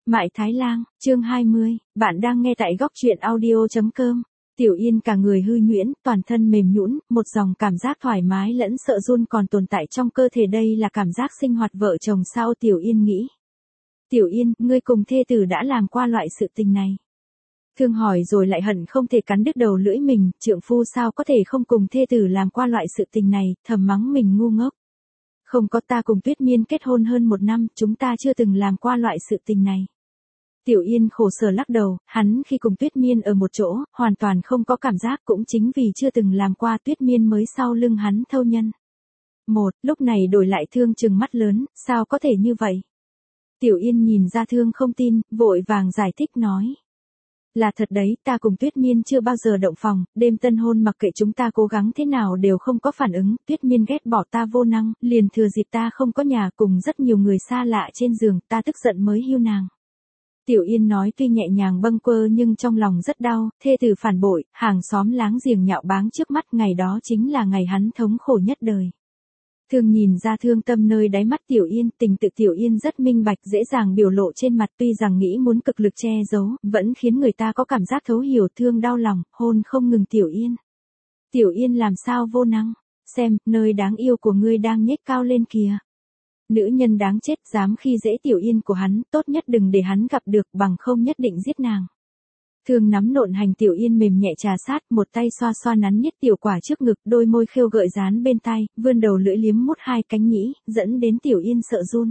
Mại Thái Lang, chương 20, bạn đang nghe tại góc truyện audio.com. Tiểu Yên cả người hư nhuyễn, toàn thân mềm nhũn, một dòng cảm giác thoải mái lẫn sợ run còn tồn tại trong cơ thể, đây là cảm giác sinh hoạt vợ chồng sao? Tiểu Yên nghĩ. Tiểu Yên, ngươi cùng thê tử đã làm qua loại sự tình này. Thương hỏi rồi lại hận không thể cắn đứt đầu lưỡi mình, trượng phu sao có thể không cùng thê tử làm qua loại sự tình này, thầm mắng mình ngu ngốc. Không có, ta cùng Tuyết Miên kết hôn hơn 1 năm, chúng ta chưa từng làm qua loại sự tình này. Tiểu Yên khổ sở lắc đầu, hắn khi cùng Tuyết Miên ở một chỗ, hoàn toàn không có cảm giác, cũng chính vì chưa từng làm qua Tuyết Miên mới sau lưng hắn thâu nhân. Lúc này đổi lại Thương trừng mắt lớn, sao có thể như vậy? Tiểu Yên nhìn ra Thương không tin, vội vàng giải thích nói. Là thật đấy, ta cùng Tuyết Miên chưa bao giờ động phòng, đêm tân hôn mặc kệ chúng ta cố gắng thế nào đều không có phản ứng, Tuyết Miên ghét bỏ ta vô năng, liền thừa dịp ta không có nhà cùng rất nhiều người xa lạ trên giường, ta tức giận mới hưu nàng. Tiểu Yên nói tuy nhẹ nhàng bâng quơ nhưng trong lòng rất đau, thê tử phản bội, hàng xóm láng giềng nhạo báng trước mắt, ngày đó chính là ngày hắn thống khổ nhất đời. Thương nhìn ra thương tâm nơi đáy mắt Tiểu Yên, tình tự Tiểu Yên rất minh bạch, dễ dàng biểu lộ trên mặt, tuy rằng nghĩ muốn cực lực che giấu, vẫn khiến người ta có cảm giác thấu hiểu. Thương đau lòng, hôn không ngừng Tiểu Yên. Tiểu Yên làm sao vô năng, xem, nơi đáng yêu của ngươi đang nhếch cao lên kìa. Nữ nhân đáng chết, dám khi dễ Tiểu Yên của hắn, tốt nhất đừng để hắn gặp được, bằng không nhất định giết nàng. Thương nắm nộn hành Tiểu Yên mềm nhẹ trà sát, một tay xoa xoa nắn nhét tiểu quả trước ngực, đôi môi khêu gợi dán bên tai, vươn đầu lưỡi liếm mút hai cánh nhĩ, dẫn đến Tiểu Yên sợ run.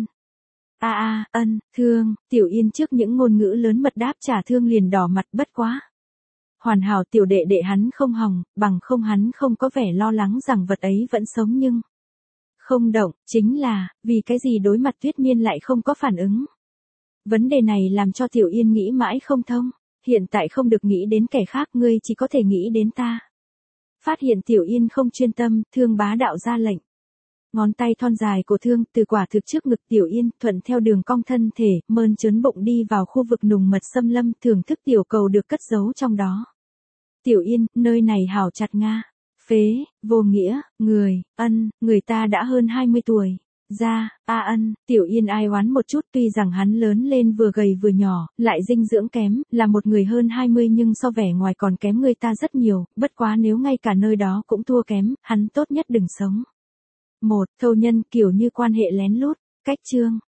Thương, Tiểu Yên trước những ngôn ngữ lớn mật đáp trả, Thương liền đỏ mặt, bất quá. Hoàn hảo tiểu đệ đệ hắn không hỏng, bằng không hắn không có vẻ lo lắng rằng vật ấy vẫn sống nhưng không động, chính là, vì cái gì đối mặt Tuyết Miên lại không có phản ứng. Vấn đề này làm cho Tiểu Yên nghĩ mãi không thông. Hiện tại không được nghĩ đến kẻ khác, ngươi chỉ có thể nghĩ đến ta. Phát hiện Tiểu Yên không chuyên tâm, Thương bá đạo ra lệnh. Ngón tay thon dài của Thương từ quả thực trước ngực Tiểu Yên, thuận theo đường cong thân thể, mơn trớn bụng đi vào khu vực nùng mật xâm lâm, thưởng thức tiểu cầu được cất giấu trong đó. Tiểu Yên, nơi này hảo chặt nga. Phế, vô nghĩa, người ta đã hơn 20 tuổi. Tiểu Yên ai oán một chút, tuy rằng hắn lớn lên vừa gầy vừa nhỏ, lại dinh dưỡng kém, là một người hơn 20 nhưng so vẻ ngoài còn kém người ta rất nhiều, bất quá nếu ngay cả nơi đó cũng thua kém, hắn tốt nhất đừng sống. Thâu nhân kiểu như quan hệ lén lút, cách chương,